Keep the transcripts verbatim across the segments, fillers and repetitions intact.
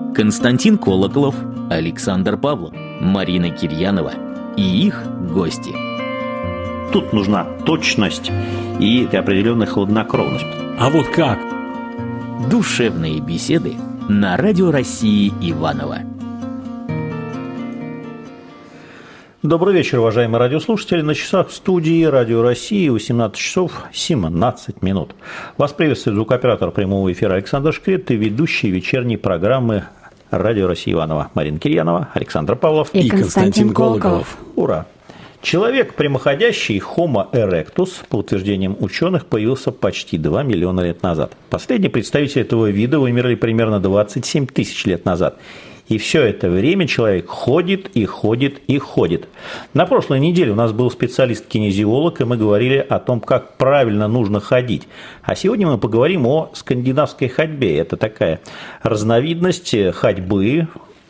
Константин Колоколов, Александр Павлов, Марина Кирьянова и их гости. Тут нужна точность и определенная хладнокровность. А вот как? Душевные беседы на Радио России Иваново. Добрый вечер, уважаемые радиослушатели. На часах в студии Радио России восемнадцать часов семнадцать минут. Вас приветствует звукооператор прямого эфира Александр Шкрет и ведущий вечерней программы Радио России Иваново Марина Кирьянова, Александр Павлов и, и Константин Колоколов. Ура! Человек прямоходящий Homo erectus, по утверждениям ученых, появился почти два миллиона лет назад. Последний представитель этого вида вымерли примерно двадцать семь тысяч лет назад. И все это время человек ходит и ходит и ходит. На прошлой неделе у нас был специалист-кинезиолог, и мы говорили о том, как правильно нужно ходить. А сегодня мы поговорим о скандинавской ходьбе. Это такая разновидность ходьбы.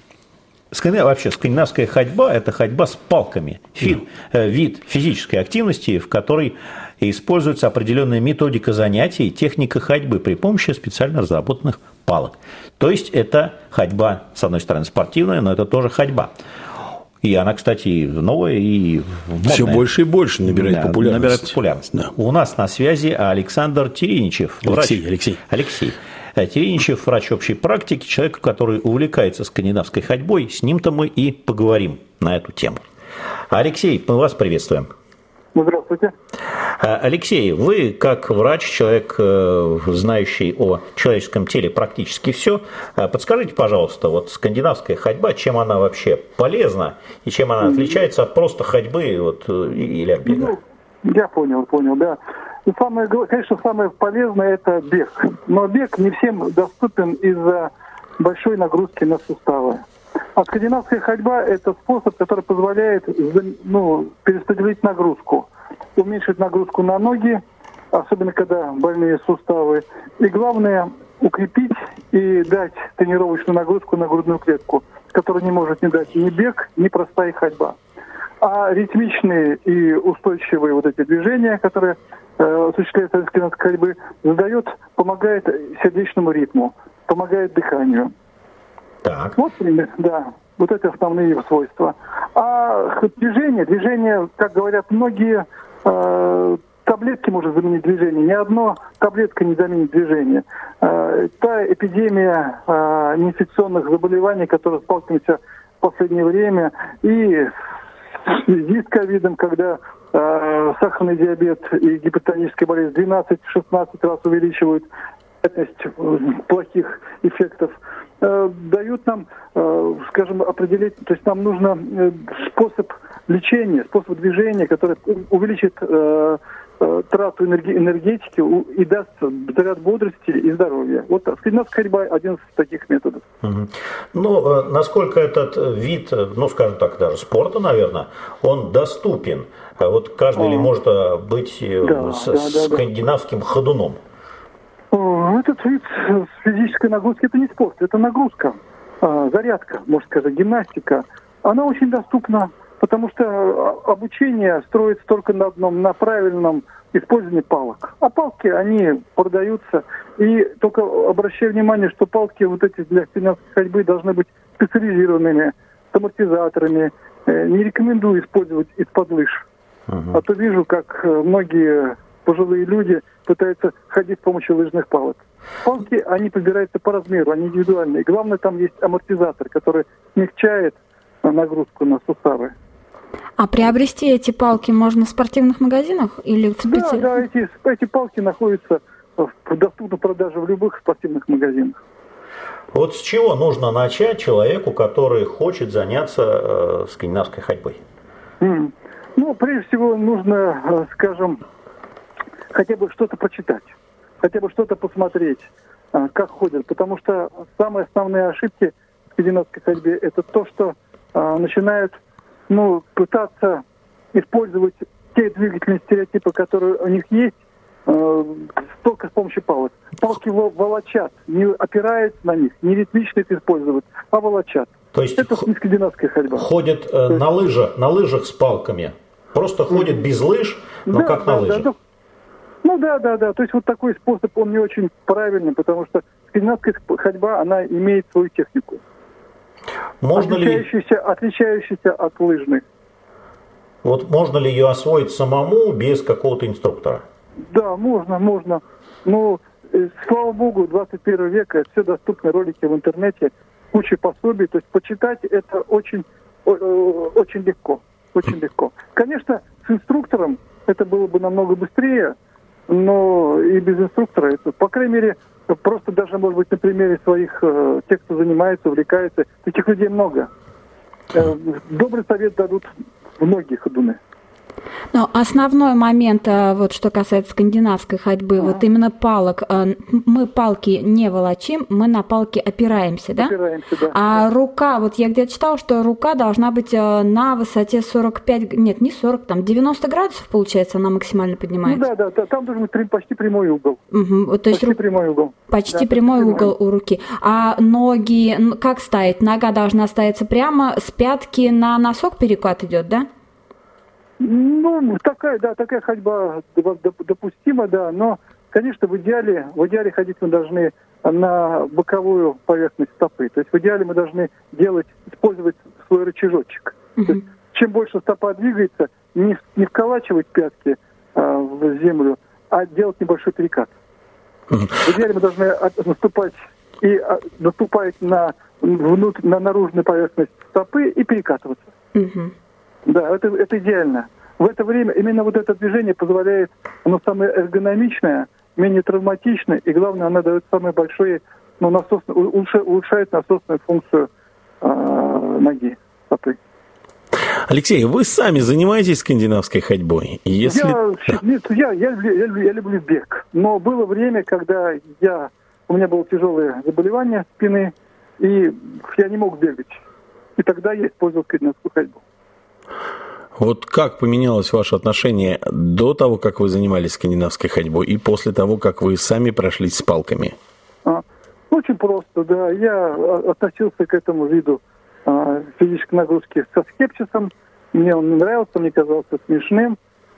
Вообще, скандинавская ходьба – это ходьба с палками. Фи, вид физической активности, в которой используется определенная методика занятий и техника ходьбы при помощи специально разработанных палок. То есть, это ходьба, с одной стороны, спортивная, но это тоже ходьба. И она, кстати, новая и модная. Все больше и больше набирает да, популярность. Набирает популярность. Да. У нас на связи Александр Тереничев. Алексей, врач. Алексей. Алексей. Тереничев, врач общей практики, человек, который увлекается скандинавской ходьбой. С ним-то мы и поговорим на эту тему. Алексей, мы вас приветствуем. Здравствуйте. Алексей, вы как врач, человек, знающий о человеческом теле практически все, подскажите, пожалуйста, вот скандинавская ходьба, чем она вообще полезна и чем она отличается от просто ходьбы вот, или бега? Ну, я понял, понял, да. И самое, конечно, самое полезное – это бег. Но бег не всем доступен из-за большой нагрузки на суставы. А скандинавская ходьба – это способ, который позволяет ну, перераспределить нагрузку, уменьшить нагрузку на ноги, особенно когда больные суставы. И главное – укрепить и дать тренировочную нагрузку на грудную клетку, которую не может не дать ни бег, ни простая ходьба. А ритмичные и устойчивые вот эти движения, которые э, осуществляются в скандинавской ходьбы, задает, помогает сердечному ритму, помогает дыханию. Так. Вот, да, вот это основные его свойства. А движение, движение, как говорят многие, э, таблетки может заменить движение. Ни одно таблетка не заменит движение. Э, та эпидемия э, неинфекционных заболеваний, которые сталкиваемся в последнее время, и в связи с ковидом, когда э, сахарный диабет и гипертоническая болезнь двенадцать-шестнадцать раз увеличивают вероятность плохих эффектов, э, дают нам, э, скажем, определить, то есть нам нужно э, способ лечения, способ движения, который увеличит э, э, трату энерги- энергетики и даст заряд бодрости и здоровья. Вот скандинавская ходьба – один из таких методов. Угу. Ну, насколько этот вид, ну, скажем так, даже спорта, наверное, он доступен? Вот каждый а, ли может быть да, с, да, да, скандинавским да. ходуном? Этот вид физической нагрузки – это не спорт, это нагрузка, зарядка, можно сказать, гимнастика. Она очень доступна, потому что обучение строится только на одном, на правильном использовании палок. А палки, они продаются. И только обращаю внимание, что палки вот эти для скандинавской ходьбы должны быть специализированными, с амортизаторами. Не рекомендую использовать из-под лыж. Uh-huh. А то вижу, как многие пожилые люди пытаются ходить с помощью лыжных палок. Палки, они подбираются по размеру, они индивидуальные. Главное, там есть амортизатор, который смягчает нагрузку на суставы. А приобрести эти палки можно в спортивных магазинах или в специальных? Да, да, эти, эти палки находятся в доступной продаже в любых спортивных магазинах. Вот с чего нужно начать человеку, который хочет заняться э, скандинавской ходьбой? Mm. Ну, прежде всего, нужно, э, скажем, хотя бы что-то прочитать, хотя бы что-то посмотреть, э, как ходят. Потому что самые основные ошибки в скандинавской ходьбе – это то, что э, начинают ну, пытаться использовать те двигательные стереотипы, которые у них есть, э, только с помощью палок. Палки волочат, не опираются на них, не ритмично их используют, а волочат. То есть это не скандинавская ходьба. Ходят э, есть... на лыжах, на лыжах с палками. Просто ходят mm-hmm. без лыж, но да, как да, на лыжах. Да, да. Ну да, да, да. То есть вот такой способ, он не очень правильный, потому что скандинавская ходьба, она имеет свою технику. Можно отличающаяся, ли... отличающаяся от лыжной. Вот можно ли ее освоить самому без какого-то инструктора? Да, можно, можно. Но, слава богу, двадцать первого века все доступны ролики в интернете, куча пособий. То есть почитать это очень, очень легко. Очень легко. Конечно, с инструктором это было бы намного быстрее, но и без инструктора это, по крайней мере, просто даже, может быть, на примере своих, тех, кто занимается, увлекается, таких людей много. Добрый совет дадут многие ходуны. Но основной момент, вот что касается скандинавской ходьбы, ага. вот именно палок, мы палки не волочим, мы на палки опираемся, да? Опираемся, да. А рука, вот я где-то читала, что рука должна быть на высоте сорок пять, нет, не сорок, там девяносто градусов, получается, она максимально поднимается. Ну да, да, там должен быть почти прямой угол. Угу, то есть почти ру... прямой угол. Почти да, прямой почти угол прямой. У руки. А ноги, как ставить? Нога должна ставиться прямо, с пятки на носок перекат идет, да? Ну, такая, да, такая ходьба допустима, да, но, конечно, в идеале, в идеале ходить мы должны на боковую поверхность стопы. То есть в идеале мы должны делать, использовать свой рычажочек. Uh-huh. То есть, чем больше стопа двигается, не, не вколачивать пятки а, в землю, а делать небольшой перекат. Uh-huh. В идеале мы должны наступать и а, наступать на, внутрь, на наружную поверхность стопы и перекатываться. Uh-huh. Да, это, это идеально. В это время именно вот это движение позволяет, оно самое эргономичное, менее травматичное, и главное, оно дает самое большое, ну, насос, улучшает, улучшает насосную функцию э, ноги, стопы. Алексей, вы сами занимаетесь скандинавской ходьбой? Если... Я, нет, я, я, я, я, я люблю бег, но было время, когда я, у меня было тяжелое заболевание спины, и я не мог бегать. И тогда я использовал скандинавскую ходьбу. Вот как поменялось ваше отношение до того, как вы занимались скандинавской ходьбой, и после того, как вы сами прошлись с палками? А, очень просто, да. Я относился к этому виду а, физической нагрузки со скепсисом. Мне он не нравился, мне казался смешным.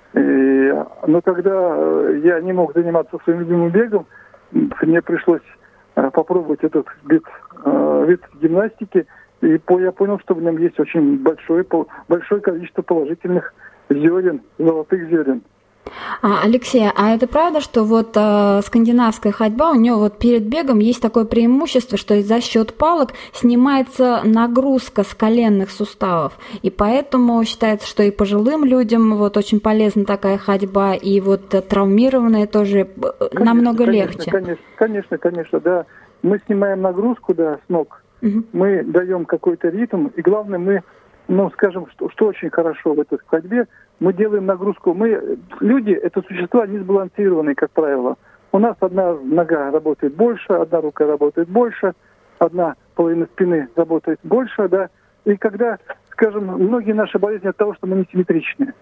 И, но когда я не мог заниматься своим любимым бегом, мне пришлось а, попробовать этот вид, а, вид гимнастики. И я понял, что в нем есть очень большое, большое количество положительных зерен, золотых зерен. А, Алексей, а это правда, что вот э, скандинавская ходьба, у нее вот перед бегом есть такое преимущество, что за счет палок снимается нагрузка с коленных суставов, и поэтому считается, что и пожилым людям вот очень полезна такая ходьба, и вот травмированные тоже конечно, намного конечно, легче. Конечно, конечно, конечно, да. Мы снимаем нагрузку, да, с ног. Мы даем какой-то ритм, и главное, мы, ну, скажем, что, что очень хорошо в этой ходьбе, мы делаем нагрузку. Мы, люди, это существа несбалансированные, как правило. У нас одна нога работает больше, одна рука работает больше, одна половина спины работает больше, да. И когда, скажем, многие наши болезни от того, что мы не симметричны.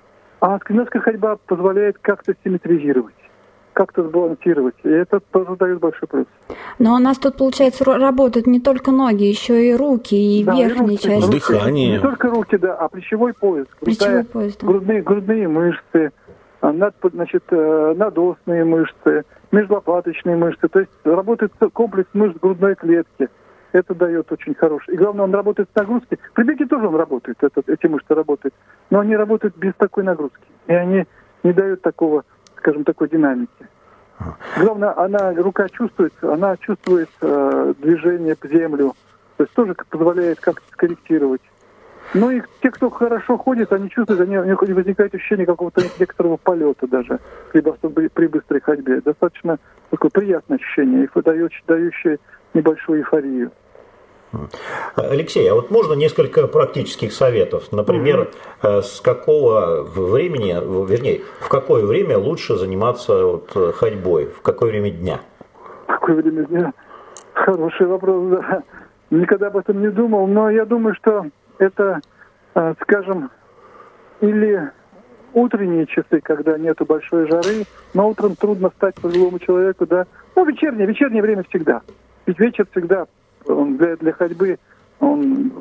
А скандинавская ходьба позволяет как-то симметризировать, как-то сбалансировать. И это тоже дает большой плюс. Но у нас тут, получается, работают не только ноги, еще и руки, и да, верхняя и руки, часть. Дыхание. Не только руки, да, а плечевой пояс. Плечевой пояс, да. Грудные, грудные мышцы, над, значит, надосные мышцы, межлопаточные мышцы. То есть работает комплекс мышц грудной клетки. Это дает очень хороший. И главное, он работает с нагрузкой. При беге тоже он работает, этот, эти мышцы работают. Но они работают без такой нагрузки. И они не дают такого, скажем, такой динамики. Главное, она, рука чувствует, она чувствует э, движение по землю, то есть тоже позволяет как-то скорректировать. Ну и те, кто хорошо ходит, они чувствуют, они, у них возникает ощущение какого-то некоторого полета даже при, при быстрой ходьбе. Достаточно такое приятное ощущение, дающее, дающее небольшую эйфорию. Алексей, а вот можно несколько практических советов? Например, mm-hmm. с какого времени, вернее, в какое время лучше заниматься вот ходьбой? В какое время дня? В какое время дня? Хороший вопрос, да. Никогда об этом не думал, но я думаю, что это, скажем, или утренние часы, когда нету большой жары, но утром трудно встать пожилому человеку, да. Ну, вечернее, вечернее время всегда. Ведь вечер всегда он для, для ходьбы, он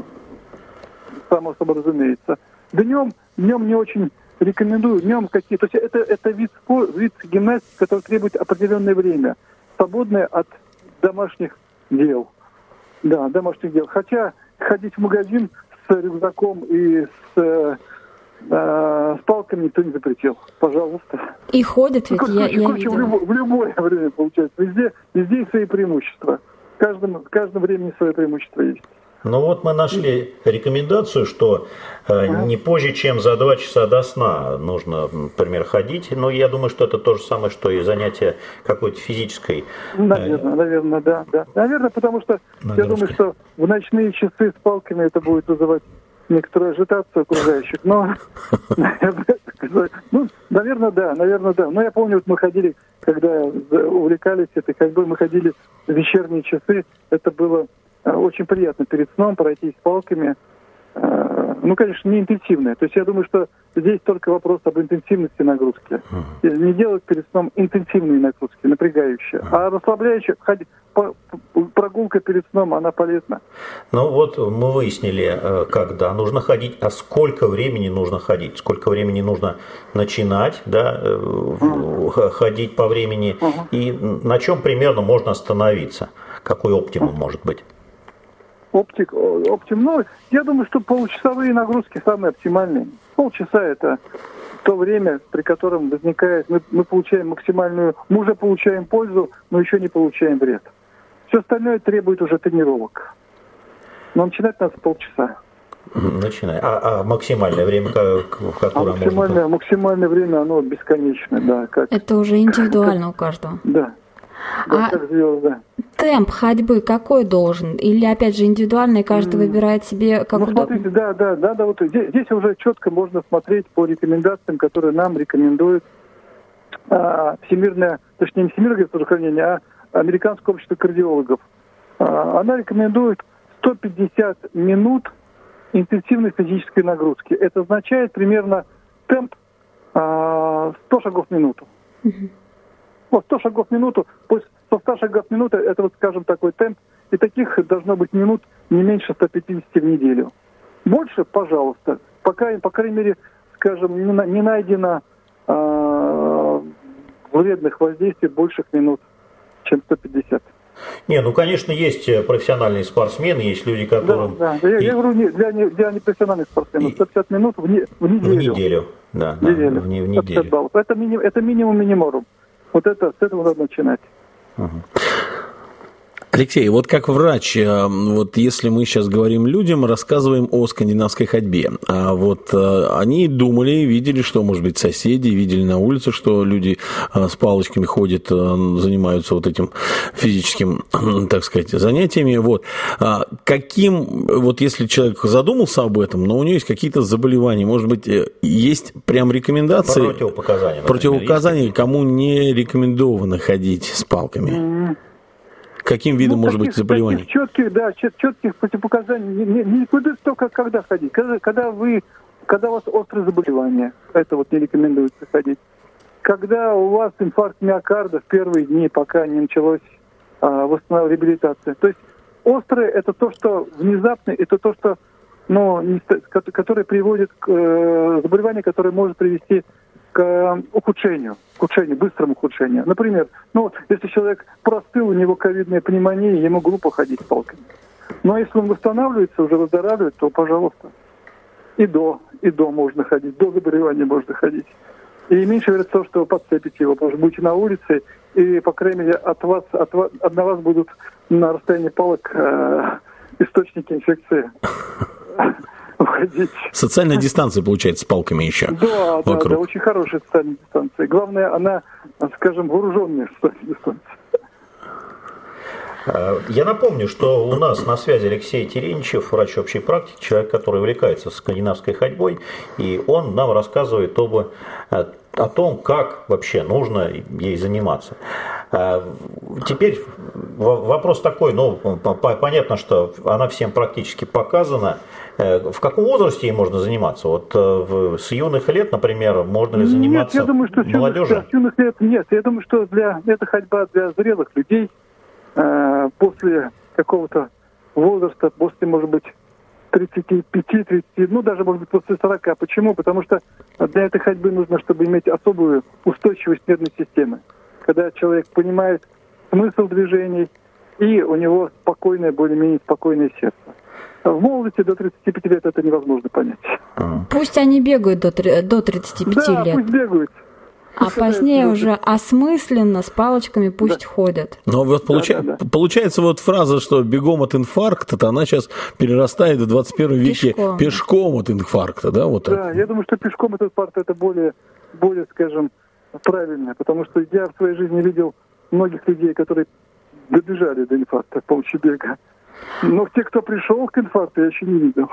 само собой разумеется. Днем, днем не очень рекомендую, днем какие, то есть это, это вид, вид гимнастики, который требует определенное время, свободное от домашних дел. Да, домашних дел. Хотя ходить в магазин с рюкзаком и с, э, с палками никто не запретил. Пожалуйста. И ходят ведь, ну, я, короче, я короче, в, любое, в любое время, получается. Везде, везде свои преимущества. В каждом, в каждом времени свое преимущество есть. Ну вот мы нашли рекомендацию, что э, не позже, чем за два часа до сна нужно, например, ходить. Но я думаю, что это то же самое, что и занятие какой-то физической. Э, наверное, наверное, да, да. Наверное, потому что нагрузкой. Я думаю, что в ночные часы с палками это будет вызывать некоторую ажитацию окружающих. Но, ну, наверное, да, наверное, да. Но я помню, вот мы ходили, когда увлекались этой ходьбой, мы ходили в вечерние часы. Это было очень приятно перед сном пройтись с палками. Ну, конечно, не интенсивное. То есть я думаю, что здесь только вопрос об интенсивности нагрузки. Uh-huh. Не делать перед сном интенсивные нагрузки, напрягающие. Uh-huh. А расслабляющие, прогулка перед сном, она полезна. Ну вот мы выяснили, когда нужно ходить, а сколько времени нужно ходить, сколько времени нужно начинать, да, uh-huh. ходить по времени, uh-huh. и на чем примерно можно остановиться, какой оптимум uh-huh. может быть. Оптик, оптим, ну, я думаю, что получасовые нагрузки самые оптимальные. Полчаса – это то время, при котором возникает, мы, мы получаем максимальную, мы уже получаем пользу, но еще не получаем вред. Все остальное требует уже тренировок. Но начинать надо с полчаса. Начинай. А, а максимальное время, в которое а максимальное, можно... максимальное время, оно бесконечное, да. Как, это уже индивидуально как, у каждого. Да. Да, а как звезда. Темп ходьбы какой должен? Или, опять же, индивидуально, и каждый mm. выбирает себе как ну, удобно? Смотрите, да, да, да, да, вот здесь, здесь уже четко можно смотреть по рекомендациям, которые нам рекомендует а, Всемирное, точнее не Всемирное здравоохранение, а Американское общество кардиологов. А, она рекомендует сто пятьдесят минут интенсивной физической нагрузки. Это означает примерно темп а, сто шагов в минуту. Mm-hmm. Вот сто шагов в минуту, после сто шагов в минуту, это вот, скажем, такой темп, и таких должно быть минут не меньше ста пятидесяти в неделю. Больше, пожалуйста, пока, по крайней мере, скажем, не найдено э, вредных воздействий больших минут, чем сто пятьдесят. Не, ну, конечно, есть профессиональные спортсмены, есть люди, которым... Да, да. Я, и... я говорю, не, для, не, для непрофессиональных спортсменов, сто пятьдесят минут в, не, в неделю. В неделю, да, да, неделю. В, не, в неделю. Это, минимум, это минимум миниморум. Вот это, с этого надо начинать. Угу. Алексей, вот как врач, вот если мы сейчас говорим людям, рассказываем о скандинавской ходьбе, а вот они думали, видели, что, может быть, соседи, видели на улице, что люди с палочками ходят, занимаются вот этим физическим, так сказать, занятиями. Вот. Каким, вот если человек задумался об этом, но у него есть какие-то заболевания, может быть, есть прям рекомендации? Противопоказания. Противопоказания, кому не рекомендовано ходить с палками? Каким видом ну, может таких, быть заболевание? Таких четких, да, четких противопоказаний не, не, не рекомендуется только когда ходить. Когда, когда вы, когда у вас острое заболевание, это вот не рекомендуется ходить. Когда у вас инфаркт миокарда в первые дни, пока не началась а, восстановление, реабилитация. То есть острое это то, что внезапно, это то, что, ну, не, которое приводит к э, заболеванию, которое может привести к ухудшению, к ухудшению, быстрому ухудшению. Например, ну вот, если человек простыл, у него ковидная пневмония, ему глупо ходить с палками. Но если он восстанавливается, уже выздоравливает, то, пожалуйста, и до, и до можно ходить, до заболевания можно ходить. И меньше вероятность того, что вы подцепите его, потому что будете на улице, и, по крайней мере, от вас, от вас, от вас будут на расстоянии палок э, источники инфекции. Уходить. Социальная дистанция, получается, с палками еще. Да, да, да, очень хорошая социальная дистанция. Главное, она, скажем, вооруженная социальная дистанция. Я напомню, что у нас на связи Алексей Терентьев, врач общей практики, человек, который увлекается скандинавской ходьбой, и он нам рассказывает об, о том, как вообще нужно ей заниматься. Теперь вопрос такой, ну, понятно, что она всем практически показана. В каком возрасте ей можно заниматься? Вот с юных лет, например, можно ли заниматься нет, я думаю, что молодежи? С юных лет нет. Я думаю, что для, это ходьба для зрелых людей э, после какого-то возраста, после, может быть, тридцати пяти тридцати, ну, даже, может быть, после сорока. Почему? Потому что для этой ходьбы нужно, чтобы иметь особую устойчивость нервной системы. Когда человек понимает смысл движений, и у него спокойное, более-менее спокойное сердце. В молодости до тридцати пяти лет это невозможно понять. Пусть они бегают до, до тридцати пяти да, лет. Пусть бегают. А позднее уже осмысленно с палочками пусть да. ходят. Но вот получа... да, да, да. получается вот фраза, что бегом от инфаркта, она сейчас перерастает в двадцать первом веке пешком, пешком от инфаркта, да? Вот да, я думаю, что пешком от инфаркта это более, более, скажем, правильно, потому что я в своей жизни видел многих людей, которые добежали до инфаркта с помощью бега. Но те, кто пришел к инфаркту, я еще не видел.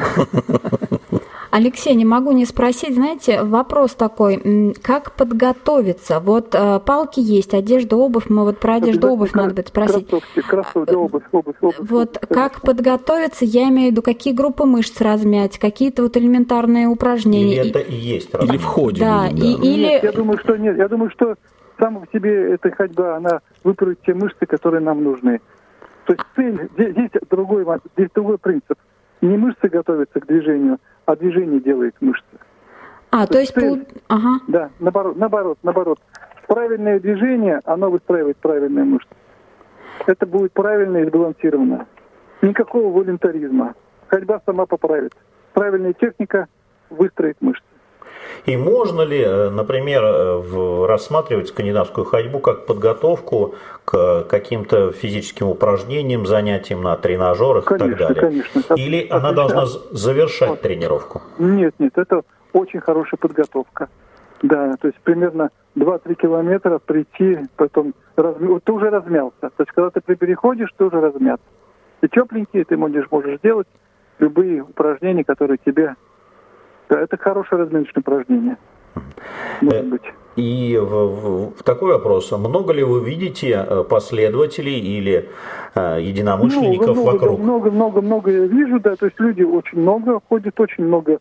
Алексей, не могу не спросить, знаете, вопрос такой, как подготовиться? Вот э, палки есть, одежда, обувь, мы вот про одежду, обувь надо будет спросить. Кроссовки, кроссовки, обувь, обувь, обувь. Вот как подготовиться, я имею в виду, какие группы мышц размять, какие-то вот элементарные упражнения. Или это и есть размять. Или в ходе. Да, будет, да. И, или... Нет, я думаю, что нет, я думаю, что сама по себе эта ходьба, она выправит те мышцы, которые нам нужны. То есть цель, здесь, здесь, другой, здесь другой принцип. Не мышцы готовятся к движению, а движение делает мышцы. А, то, то есть... Цель, пол... ага. Да, наоборот, наоборот, наоборот. Правильное движение, оно выстраивает правильные мышцы. Это будет правильно и сбалансировано. Никакого волюнтаризма. Ходьба сама поправит. Правильная техника выстроит мышцы. И можно ли, например, рассматривать скандинавскую ходьбу как подготовку к каким-то физическим упражнениям, занятиям на тренажерах конечно, и так далее? Конечно. Или Отлично. Она должна завершать вот. тренировку? Нет, нет, это очень хорошая подготовка. Да, то есть примерно два-три километра прийти, потом разм... вот ты уже размялся. То есть когда ты переходишь, ты уже размят. Ты тепленький, ты можешь, можешь делать любые упражнения, которые тебе... Да, это хорошее разминочное упражнение. Может быть. И в, в такой вопрос. Много ли вы видите последователей или э, единомышленников много, вокруг? Много, много, много я вижу, да. То есть люди очень много ходят, очень много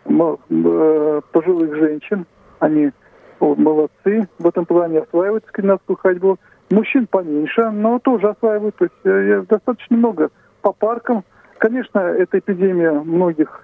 э, пожилых женщин. Они о, молодцы. В этом плане осваивают скандинавскую ходьбу. Мужчин поменьше, но тоже осваивают. То есть э, достаточно много по паркам. Конечно, эта эпидемия многих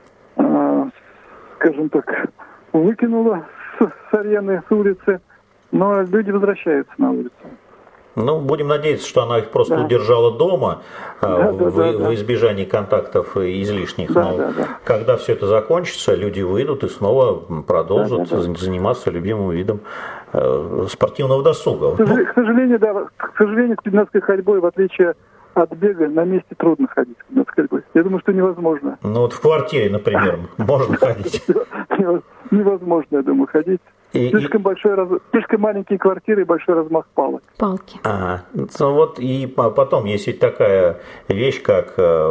э, скажем так, выкинула с, с арены, с улицы, но люди возвращаются на улицу. Ну, будем надеяться, что она их просто да. удержала дома да, в, да, да, в избежании контактов излишних. Да, но да, да. когда все это закончится, люди выйдут и снова продолжат да, да, да. заниматься любимым видом э, спортивного досуга. К, к сожалению, да, к сожалению, скандинавской ходьбой, в отличие от бега, на месте трудно ходить. Я думаю, что невозможно. Ну вот в квартире, например, можно ходить. Невозможно, я думаю, ходить. И, слишком, и... большой раз... слишком маленькие квартиры и большой размах палок. Палки. Ага. Ну, вот и потом есть ведь такая вещь, как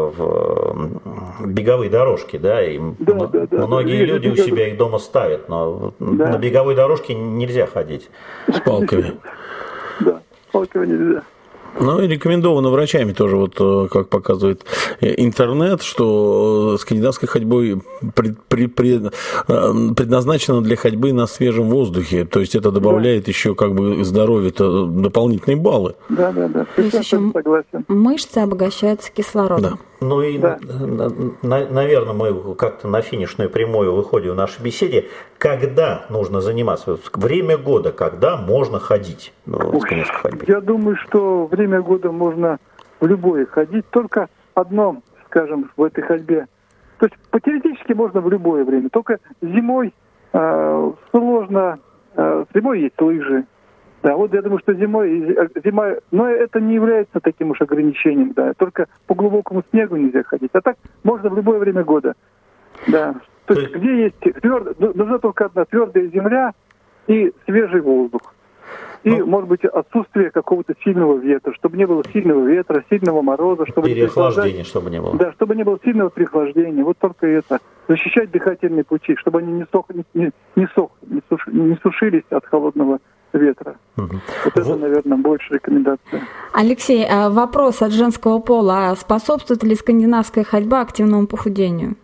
в беговые дорожки, да, и да, м- да, да, многие да, люди да, у себя их дома ставят, но да. на беговой дорожке нельзя ходить. С палками. Да, с палками нельзя. Ну и рекомендовано врачами тоже, вот как показывает интернет, что скандинавской ходьбой пред, пред, пред, предназначена для ходьбы на свежем воздухе. То есть это добавляет да. еще как бы здоровью-то дополнительные баллы. Да, да, да. То есть еще согласен. Мышцы обогащаются кислородом. Да. Ну и, да. на, наверное, мы как-то на финишную прямую выходим в нашей беседе. Когда нужно заниматься? Время года, когда можно ходить в скандинавской ходьбе? Я думаю, что время года можно в любое ходить. Только одно, скажем, в этой ходьбе. То есть теоретически можно в любое время. Только зимой э, сложно. Э, зимой есть лыжи. Да, вот я думаю, что зимой, зима, но это не является таким уж ограничением, да, только по глубокому снегу нельзя ходить, а так можно в любое время года, да. То есть где есть тверд, нужна только одна твердая земля и свежий воздух. И, ну, может быть, отсутствие какого-то сильного ветра, чтобы не было сильного ветра, сильного мороза, чтобы переохлаждения, чтобы не было. Да, чтобы не было сильного переохлаждения. Вот только это. Защищать дыхательные пути, чтобы они не, сох, не, не, сох, не, суш, не сушились от холодного ветра. Угу. Вот это, наверное, больше рекомендация. Алексей, вопрос от женского пола. А способствует ли скандинавская ходьба активному похудению?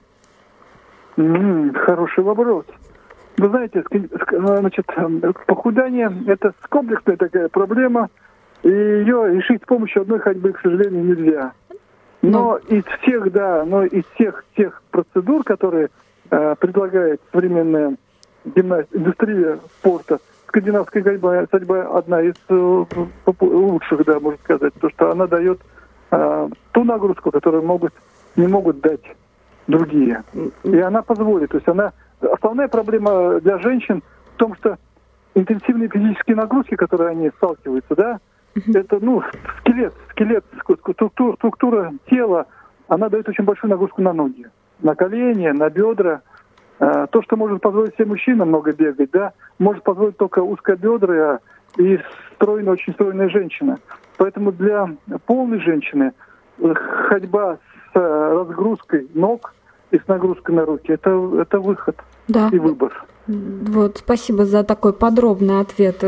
М-м, хороший вопрос. Вы знаете, значит, похудание – это комплексная такая проблема, и ее решить с помощью одной ходьбы, к сожалению, нельзя. Но ну. из всех, да, но из всех тех процедур, которые э, предлагает современная гимнастика, индустрия спорта, скандинавская ходьба, ходьба одна из э, лучших, да, можно сказать, потому что она дает э, ту нагрузку, которую могут не могут дать другие. И она позволит. То есть она... Основная проблема для женщин в том, что интенсивные физические нагрузки, которые они сталкиваются, да, это, ну, скелет, скелет, структура, структура тела, она дает очень большую нагрузку на ноги, на колени, на бедра. То, что может позволить себе мужчина много бегать, да, может позволить только узкобедрая и стройная, очень стройная женщина. Поэтому для полной женщины ходьба с разгрузкой ног и с нагрузкой на руки это, это выход, да, и выбор. Вот, спасибо за такой подробный ответ.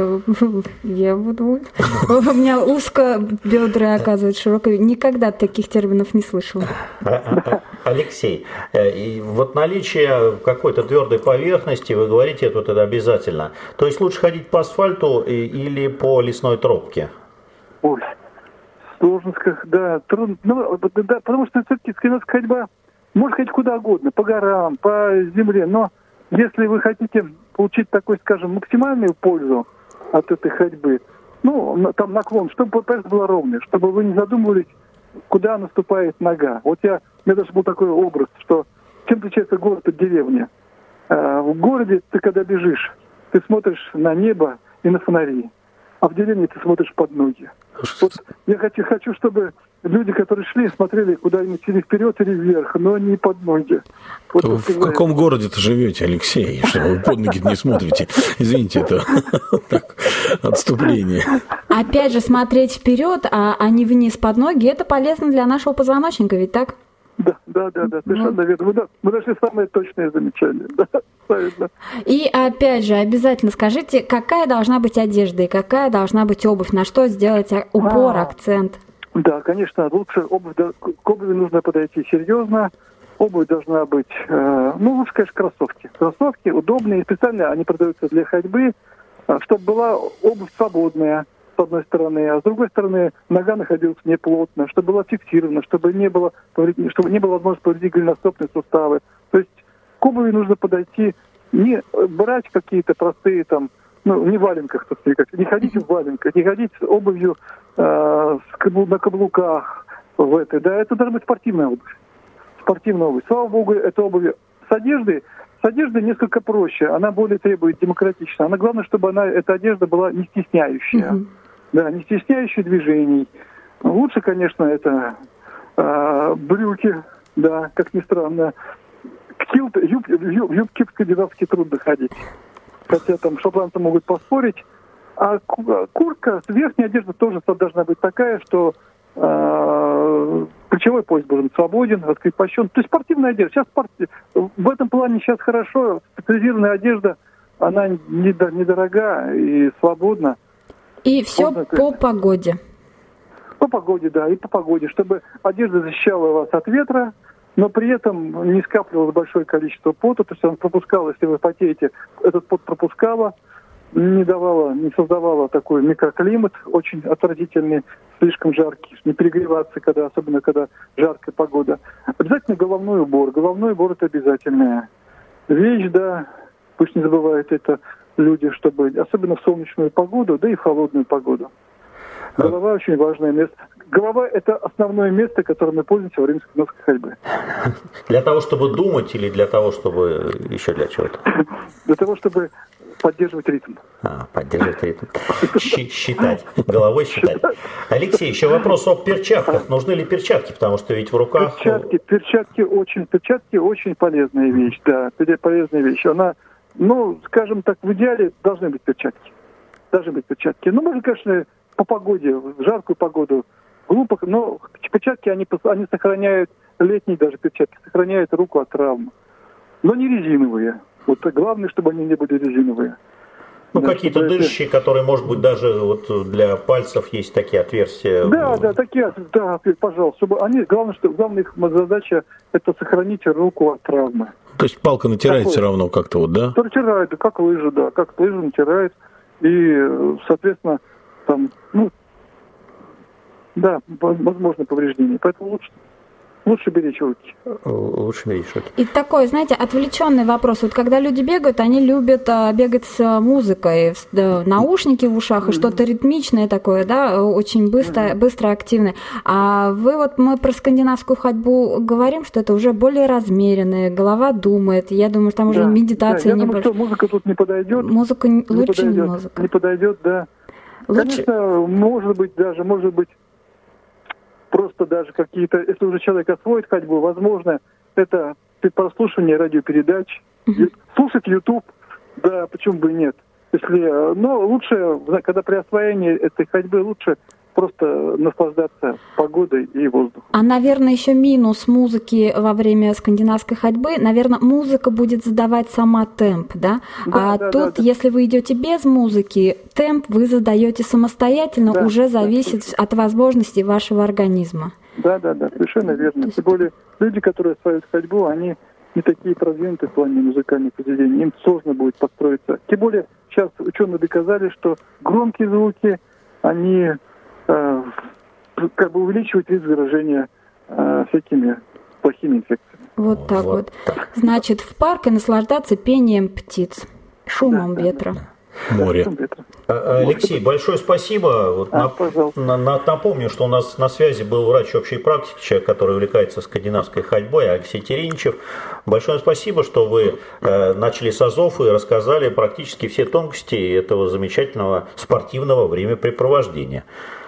Я буду... У меня узко бедра, оказывается, широкое. Никогда таких терминов не слышала. Алексей, и вот наличие какой-то твердой поверхности, вы говорите, это, это обязательно. То есть лучше ходить по асфальту или по лесной тропке? Ой, сложно сказать, да, трудно. Ну, да, потому что все-таки скандинавская ходьба может ходить куда угодно, по горам, по земле, но если вы хотите получить такой, скажем, максимальную пользу от этой ходьбы, ну, там наклон, чтобы поверхность была ровная, чтобы вы не задумывались, куда наступает нога. Вот я, у меня даже был такой образ, что чем отличается город от деревни. А, в городе ты, когда бежишь, ты смотришь на небо и на фонари, а в деревне ты смотришь под ноги. Вот я хочу, хочу, чтобы люди, которые шли, смотрели куда-нибудь или вперед, или вверх, но не под ноги. Вот в в каком городе-то живете, Алексей, что вы под ноги не смотрите? Извините, это так, отступление. Опять же, смотреть вперед, а, а не вниз под ноги, это полезно для нашего позвоночника, ведь так? Да, да, да, да, совершенно верно. Мы, мы нашли самое точное замечание. Да, правильно. И опять же, обязательно скажите, какая должна быть одежда и какая должна быть обувь, на что сделать упор, а, акцент? Да, конечно, лучше обувь, да, к обуви нужно подойти серьезно. Обувь должна быть, э, ну, лучше, конечно, кроссовки. Кроссовки удобные, специально они продаются для ходьбы, чтобы была обувь свободная, с одной стороны, а с другой стороны нога находилась неплотно, чтобы была фиксирована, чтобы не было, чтобы не было возможности повредить голеностопные суставы. То есть к обуви нужно подойти, не брать какие-то простые там, ну, не в валенках, так сказать, не ходить в валенках, не ходить с обувью э, с каблу, на каблуках в этой, да, это должна быть спортивная обувь. Спортивная обувь. Слава богу, это обувь с одеждой. С одеждой несколько проще, она более требует демократично. Она, главное, чтобы она, эта одежда была не стесняющая. Mm-hmm. Да, не стесняющая движений. Лучше, конечно, это э, брюки, да, как ни странно. Килт, юб, юб, юбки скандинавские трудно ходить. Хотя там шотландцы могут поспорить. А куртка, верхняя одежда тоже должна быть такая, что э, плечевой пояс должен быть свободен, раскрепощен. То есть спортивная одежда. Сейчас спорт... В этом плане сейчас хорошо. Специализированная одежда, она недорога и свободна. И все Можно, по погоде. По погоде, да, и по погоде. Чтобы одежда защищала вас от ветра, но при этом не скапливалось большое количество пота, то есть она пропускала, если вы потеете, этот пот пропускала, не давала, не создавала такой микроклимат очень отвратительный, слишком жаркий, не перегреваться, когда, особенно когда жаркая погода. Обязательно головной убор. Головной убор это обязательная вещь, да, пусть не забывают это люди, чтобы, особенно в солнечную погоду, да и в холодную погоду. Голова очень важное место. Голова – это основное место, которым мы пользуемся во время скандинавской ходьбы. Для того, чтобы думать или для того, чтобы еще для чего-то? Для того, чтобы поддерживать ритм. А, поддерживать ритм. Считать. Головой считать. Алексей, еще вопрос о перчатках. Нужны ли перчатки? Потому что ведь в руках... Перчатки, перчатки очень, перчатки очень полезная вещь. Да, полезная вещь. Она... Ну, скажем так, в идеале должны быть перчатки. Должны быть перчатки. Ну, можно, конечно, по погоде, в жаркую погоду, глупо, но перчатки, они, они сохраняют, летние даже перчатки, сохраняют руку от травм. Но не резиновые. Вот главное, чтобы они не были резиновые. Ну, да, какие-то дышащие, это... которые, может быть, даже вот для пальцев есть такие отверстия. Да, да, такие, да, пожалуйста. Чтобы они, главное, что, главная их задача – это сохранить руку от травмы. То есть палка натирает все равно как-то вот, да? Натирает, как лыжа, да, как лыжа натирает. И, соответственно, там, ну, да, возможно повреждение. Поэтому лучше лучше беречь руки. Лучше беречь руки. И такой, знаете, отвлеченный вопрос. Вот когда люди бегают, они любят а, бегать с музыкой, с, да, наушники в ушах, mm-hmm. и что-то ритмичное такое, да, очень быстро, mm-hmm. быстро активное. А вы вот, мы про скандинавскую ходьбу говорим, что это уже более размеренное, голова думает. Я думаю, что там уже да, медитация да, я не думаю, что музыка тут не подойдет. Музыка не лучше подойдет, не музыка. Не подойдет, да. Лучше... Конечно, может быть даже, может быть, просто даже какие-то, если уже человек освоит ходьбу, возможно, это прослушивание радиопередач, uh-huh. слушать YouTube, да, почему бы и нет. Если, но лучше, когда при освоении этой ходьбы, лучше просто наслаждаться погодой и воздухом. А, наверное, еще минус музыки во время скандинавской ходьбы, наверное, музыка будет задавать сама темп, да? да а да, тут, да, да. если вы идете без музыки, темп вы задаете самостоятельно, да, уже зависит да, от возможностей вашего организма. Да, да, да, совершенно верно. Есть... Тем более люди, которые осваивают ходьбу, они не такие продвинутые в плане музыкальных произведений, им сложно будет подстроиться. Тем более сейчас ученые доказали, что громкие звуки, они э, как бы увеличивают риск заражения э, всякими плохими инфекциями. Вот так вот. вот. Значит, в парке наслаждаться пением птиц, шумом да, ветра. Да, да. Море. Алексей, большое спасибо. Вот а, на, на, напомню, что у нас на связи был врач общей практики, человек, который увлекается скандинавской ходьбой, Алексей Тереничев. Большое спасибо, что вы э, начали с азов и рассказали практически все тонкости этого замечательного спортивного времяпрепровождения.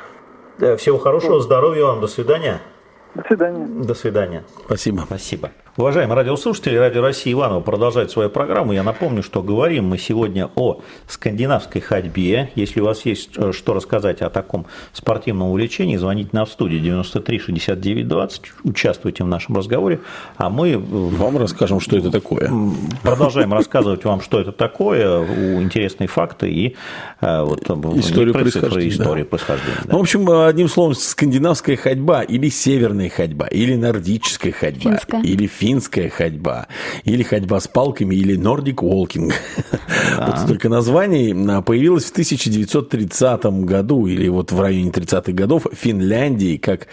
Всего хорошего, здоровья вам, до свидания. До свидания. До свидания. Спасибо. Спасибо. Уважаемые радиослушатели, Радио России Иваново продолжает свою программу. Я напомню, что говорим мы сегодня о скандинавской ходьбе. Если у вас есть что рассказать о таком спортивном увлечении, звоните нам в студию девяносто три шестьдесят девять двадцать, участвуйте в нашем разговоре, а мы вам расскажем, что это такое. Продолжаем рассказывать вам, что это такое, интересные факты и вот, историю происхождения. Историю да. происхождения да. Ну, в общем, одним словом, скандинавская ходьба или северная ходьба, или нордическая ходьба, Финская. или финская ходьба, или ходьба с палками, или Nordic Walking. Да. Вот столько названий. Появилась в тысяча девятьсот тридцатом году, или вот в районе тридцатых годов, в Финляндии, как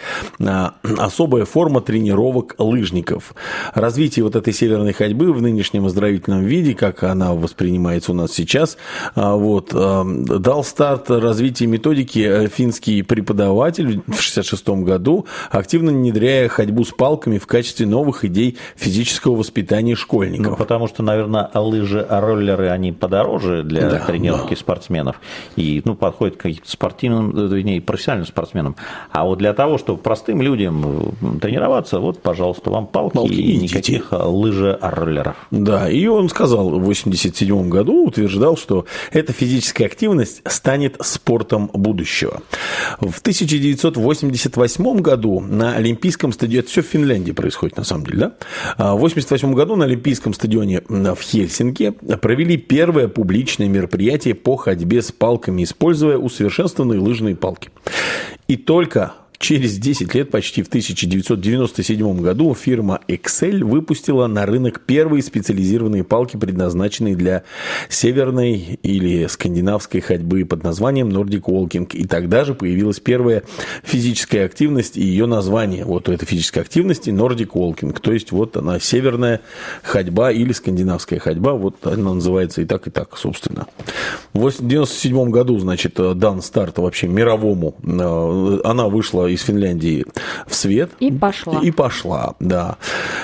особая форма тренировок лыжников. Развитие вот этой северной ходьбы в нынешнем оздоровительном виде, как она воспринимается у нас сейчас, вот, дал старт развитию методики финский преподаватель в шестьдесят шестом году, активно внедряя ходьбу с палками в качестве новых идей физического воспитания школьников. Ну, потому что, наверное, лыжи, роллеры, они подороже для да, тренировки да. спортсменов. И, ну, подходят к каким-то спортивным, вернее, профессиональным спортсменам. А вот для того, чтобы простым людям тренироваться, вот, пожалуйста, вам палки, палки и никаких лыжи-роллеров. Да, и он сказал в восемьдесят седьмом году, утверждал, что эта физическая активность станет спортом будущего. В тысяча девятьсот восемьдесят восьмом году на Олимпийском стадионе, это все в Финляндии происходит, на самом деле, да? В восемьдесят восьмом году на Олимпийском стадионе в Хельсинки провели первое публичное мероприятие по ходьбе с палками, используя усовершенствованные лыжные палки. И только через десять лет, почти в тысяча девятьсот девяносто седьмом году, фирма Excel выпустила на рынок первые специализированные палки, предназначенные для северной или скандинавской ходьбы под названием Nordic Walking. И тогда же появилась первая физическая активность и ее название вот у этой физической активности Nordic Walking. То есть вот она северная ходьба или скандинавская ходьба. Вот она называется и так, и так, собственно. В девяносто седьмом году, значит, дан старт вообще мировому. Она вышла из Финляндии в свет. И пошла. И пошла, да.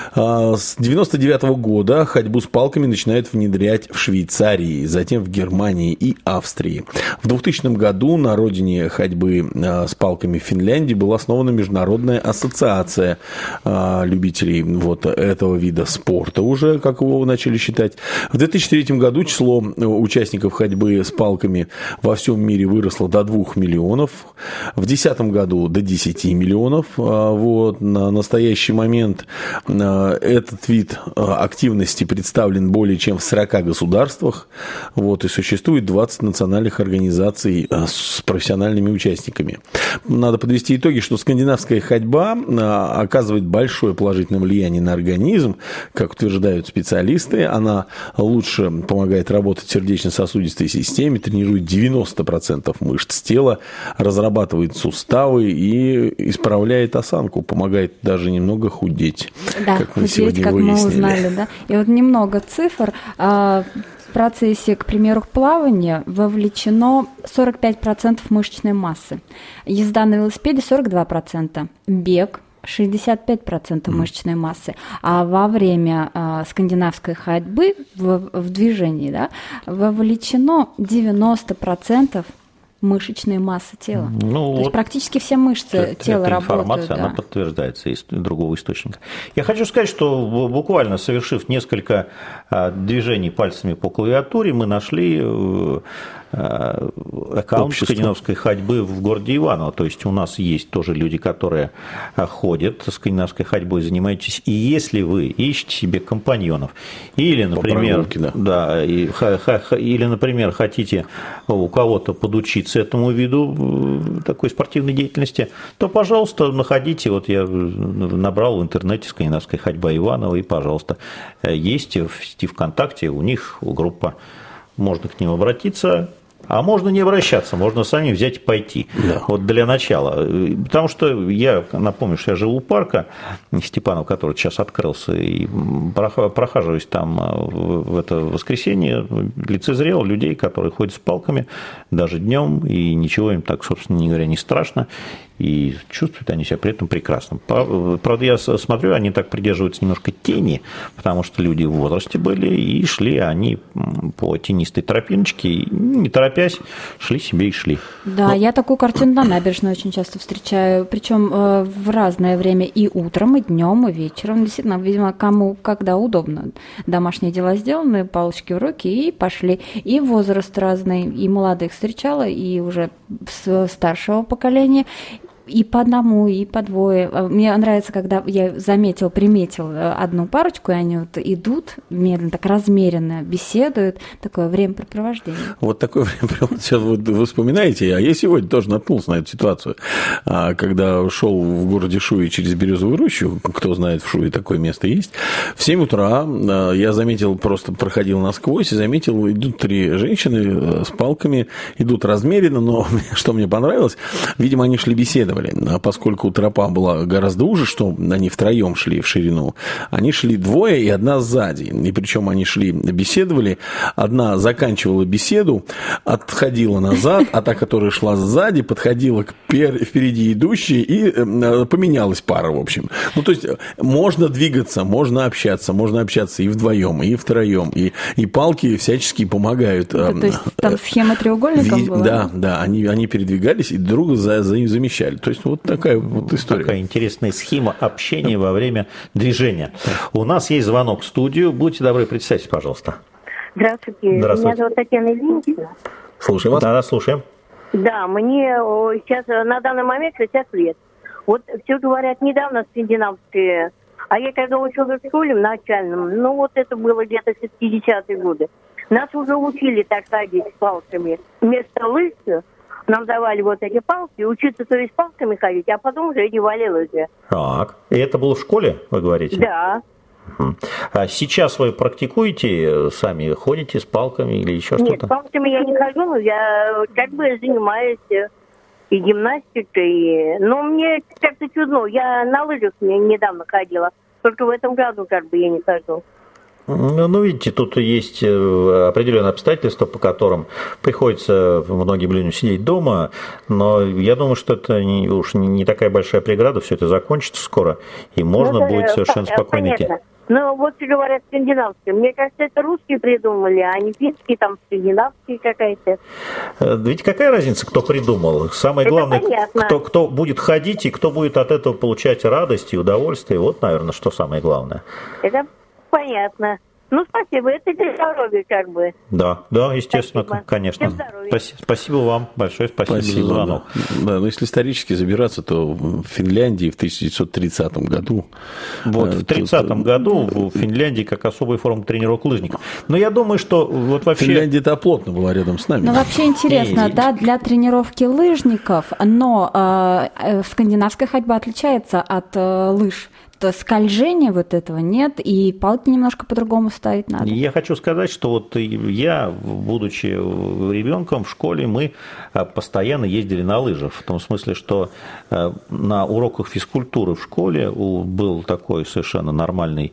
С девяносто девятого года ходьбу с палками начинают внедрять в Швейцарии, затем в Германии и Австрии. В двухтысячном году на родине ходьбы с палками в Финляндии была основана Международная ассоциация любителей вот этого вида спорта уже, как его начали считать. В две тысячи третьем году число участников ходьбы с палками во всем мире выросло до двух миллионов. В две тысячи десятом году до десяти миллионов. Вот. На настоящий момент Этот вид активности представлен более чем в сорока государствах, вот, и существует двадцать национальных организаций с профессиональными участниками. Надо подвести итоги, что скандинавская ходьба оказывает большое положительное влияние на организм, как утверждают специалисты. Она лучше помогает работать сердечно-сосудистой системе, тренирует девяносто процентов мышц тела, разрабатывает суставы и исправляет осанку, помогает даже немного худеть, да, как мы худеть, сегодня как выяснили. мы узнали, да. И вот немного цифр. В процессе, к примеру, плавания вовлечено сорок пять процентов мышечной массы, езда на велосипеде сорок два процента, бег шестьдесят пять процентов мышечной массы, а во время э, скандинавской ходьбы в, в движении, да, вовлечено девяносто процентов мышечной массы тела. Ну, То вот есть практически все мышцы это, тела эта работают. Информация, да. Она подтверждается из другого источника. Я хочу сказать, что буквально совершив несколько движений пальцами по клавиатуре, мы нашли аккаунт Общество. скандинавской ходьбы в городе Иваново. То есть у нас есть тоже люди, которые ходят скандинавской ходьбой, занимаетесь. И если вы ищете себе компаньонов, или, например, да. Да, и, или, например, хотите у кого-то подучиться этому виду такой спортивной деятельности, то, пожалуйста, находите. Вот я набрал в интернете скандинавская ходьба Иваново, и, пожалуйста, есть в сети ВКонтакте, у них группа, можно к ним обратиться. А можно не обращаться, можно сами взять и пойти. Да. Вот для начала. Потому что я напомню, что я живу у парка Степанов, который сейчас открылся, и прохаживаюсь там в это воскресенье, лицезрел людей, которые ходят с палками даже днем, и ничего им так, собственно говоря, не страшно. И чувствуют они себя при этом прекрасно. Правда, я смотрю, они так придерживаются немножко тени, потому что люди в возрасте были, и шли они по тенистой тропиночке, и не торопясь, шли себе и шли. Да, Но... я такую картину на набережной очень часто встречаю, причем в разное время, и утром, и днем, и вечером. Действительно, видимо, кому когда удобно. Домашние дела сделаны, палочки в руки, и пошли. И возраст разный, и молодых встречала, и уже старшего поколения. И по одному, и по двое. Мне нравится, когда я заметил, приметил одну парочку, и они вот идут медленно, так размеренно беседуют. Такое времяпрепровождение. Вот такое времяпрепровождение. Сейчас вы, вы вспоминаете, а я сегодня тоже наткнулся на эту ситуацию. Когда шел в городе Шуе через Березовую рощу, кто знает, в Шуе такое место есть, в семь утра я заметил, просто проходил насквозь и заметил, идут три женщины с палками, идут размеренно, но что мне понравилось, видимо, они шли беседовать. А поскольку тропа была гораздо уже, что они втроем шли в ширину, они шли двое и одна сзади. И причем они шли, беседовали. Одна заканчивала беседу, отходила назад, а та, которая шла сзади, подходила к впереди идущей, и поменялась пара, в общем. Ну, то есть, можно двигаться, можно общаться, можно общаться и вдвоем, и втроем, и, и палки всячески помогают. Да, то есть, там схема треугольников была? Да, да, они, они передвигались и друг друга за, за, замещали. То есть, вот такая вот история. Такая интересная схема общения во время движения. У нас есть звонок в студию. Будьте добры, представьтесь, пожалуйста. Здравствуйте. Здравствуйте. Меня зовут Татьяна Ильинична. Слушаем вас. Да, да, слушаем. Да, мне сейчас на данный момент шестьдесят лет. Вот все говорят, недавно скандинавские, а я когда училась в школе в начальном, ну вот это было где-то шестидесятые годы, нас уже учили так ходить с палками. Вместо лыж нам давали вот эти палки, учиться то есть палками ходить, а потом уже одевали лыжи. Так, и это было в школе, вы говорите? Да. А сейчас вы практикуете, сами ходите с палками или еще Нет, что-то? с палками я не хожу, я как бы занимаюсь и гимнастикой, и... но мне как-то чудно, я на лыжах недавно ходила, только в этом году как бы я не хожу. Ну, видите, тут есть определенные обстоятельства, по которым приходится многим людям сидеть дома, но я думаю, что это не, уж не такая большая преграда, все это закончится скоро, и можно ну, будет совершенно спокойно идти. Ну, вот говорят скандинавские. Мне кажется, это русские придумали, а не финские, там скандинавские какая-то. Ведь какая разница, кто придумал? Самое это главное, кто, кто будет ходить и кто будет от этого получать радость и удовольствие. Вот, наверное, что самое главное. Это понятно. Ну, спасибо, это для здоровья как бы. Да, да, естественно, Спасибо. конечно. Спасибо. Спасибо вам большое, спасибо, Спасибо за звонок. Да. Да, но если исторически забираться, то в Финляндии в тысяча девятьсот тридцатом году... Вот, в тридцатом году в Финляндии как особая форма тренировок лыжников. Но я думаю, что вот вообще... Финляндия-то оплотно была рядом с нами. Ну, вообще интересно, да, для тренировки лыжников, но э, скандинавская ходьба отличается от э, лыж. То скольжения вот этого нет, и палки немножко по-другому ставить надо. Я хочу сказать, что вот я, будучи ребенком в школе, мы постоянно ездили на лыжах, в том смысле, что на уроках физкультуры в школе был такой совершенно нормальный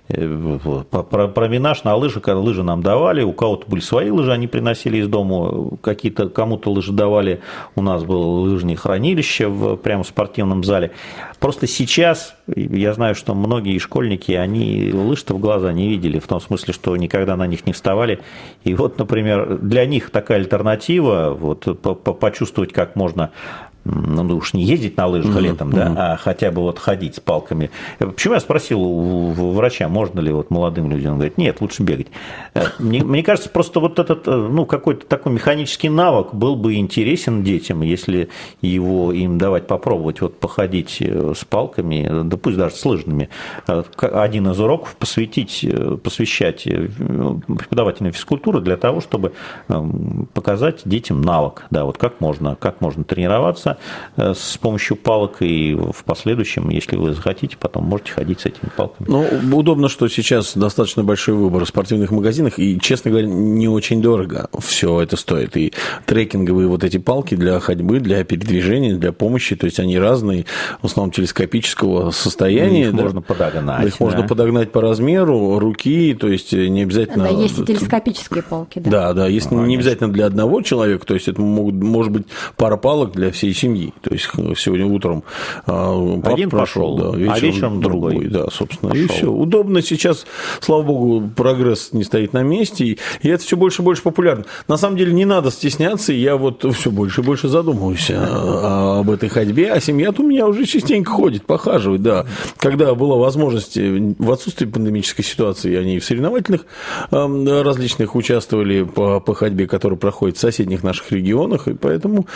променаж на лыжах, когда лыжи нам давали, у кого-то были свои лыжи, они приносили из дома, какие-то, кому-то лыжи давали, у нас было лыжное хранилище в, прямо в спортивном зале. Просто сейчас я знаю, что многие школьники, они лыж-то в глаза не видели, в том смысле, что никогда на них не вставали. И вот, например, для них такая альтернатива, вот, почувствовать, как можно, ну уж не ездить на лыжах mm-hmm. летом, да, mm-hmm. а хотя бы вот ходить с палками. Почему я спросил у врача, можно ли вот молодым людям? Он говорит, нет, лучше бегать. Мне, мне кажется, просто вот этот, ну, какой-то такой механический навык был бы интересен детям, если его им давать попробовать, вот походить с палками, да пусть даже с лыжными. Один из уроков посвятить, посвящать преподавателям физкультуры для того, чтобы показать детям навык, да, вот как можно, как можно тренироваться с помощью палок, и в последующем, если вы захотите, потом можете ходить с этими палками. Ну, удобно, что сейчас достаточно большой выбор в спортивных магазинах, и, честно говоря, не очень дорого все это стоит. И трекинговые вот эти палки для ходьбы, для передвижения, для помощи, то есть они разные, в основном телескопического состояния. Их да, можно подогнать. Их да. можно подогнать по размеру, руки, то есть не обязательно... Да, есть и телескопические палки. Да, да, да есть ну, не обязательно для одного человека, то есть это могут, может быть пара палок для всей семьи. То есть сегодня утром один прошел, да, вечером, а вечером другой. другой. Да, собственно, пошел. И все. Удобно сейчас, слава богу, прогресс не стоит на месте, и это все больше и больше популярно. На самом деле не надо стесняться, я вот все больше и больше задумываюсь об этой ходьбе, а семья-то у меня уже частенько ходит, похаживает, да. Когда была возможность, в отсутствии пандемической ситуации, они в соревновательных различных участвовали по, по ходьбе, которая проходит в соседних наших регионах, и поэтому...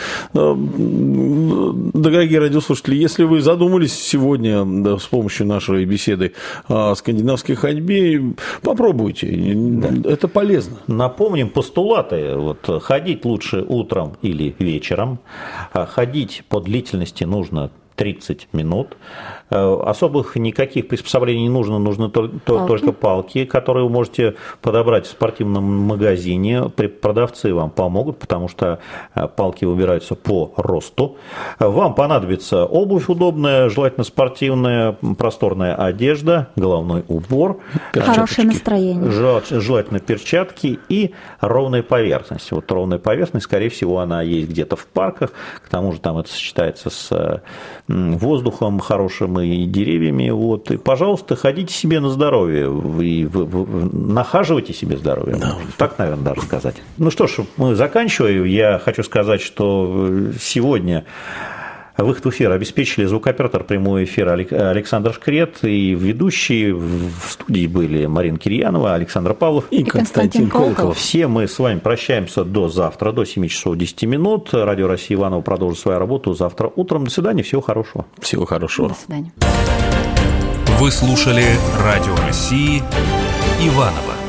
Дорогие радиослушатели, если вы задумались сегодня да, с помощью нашей беседы о скандинавской ходьбе, попробуйте, да. Это полезно. Напомним постулаты. Вот, ходить лучше утром или вечером, ходить по длительности нужно тридцать минут. Особых никаких приспособлений не нужно, нужны только палки. только палки, которые вы можете подобрать в спортивном магазине. Продавцы вам помогут, потому что палки выбираются по росту. Вам понадобится обувь удобная, желательно спортивная, просторная одежда, головной убор, хорошее настроение, желательно перчатки и ровная поверхность. Вот ровная поверхность, скорее всего, она есть где-то в парках, к тому же там это сочетается с воздухом хорошим и деревьями. Вот. И, пожалуйста, ходите себе на здоровье и вы, вы, нахаживайте себе здоровье. Да. Так, наверное, даже сказать. Ну что ж, мы заканчиваем. Я хочу сказать, что сегодня выход в эфир обеспечили звукооператор прямого эфира Александр Шкрет, и ведущие в студии были Марина Кирьянова, Александр Павлов и Константин Колоков. Все мы с вами прощаемся до завтра, до семи часов десять минут. Радио Россия Иваново продолжит свою работу завтра утром. До свидания, всего хорошего. Всего хорошего. До свидания. Вы слушали Радио России Иваново.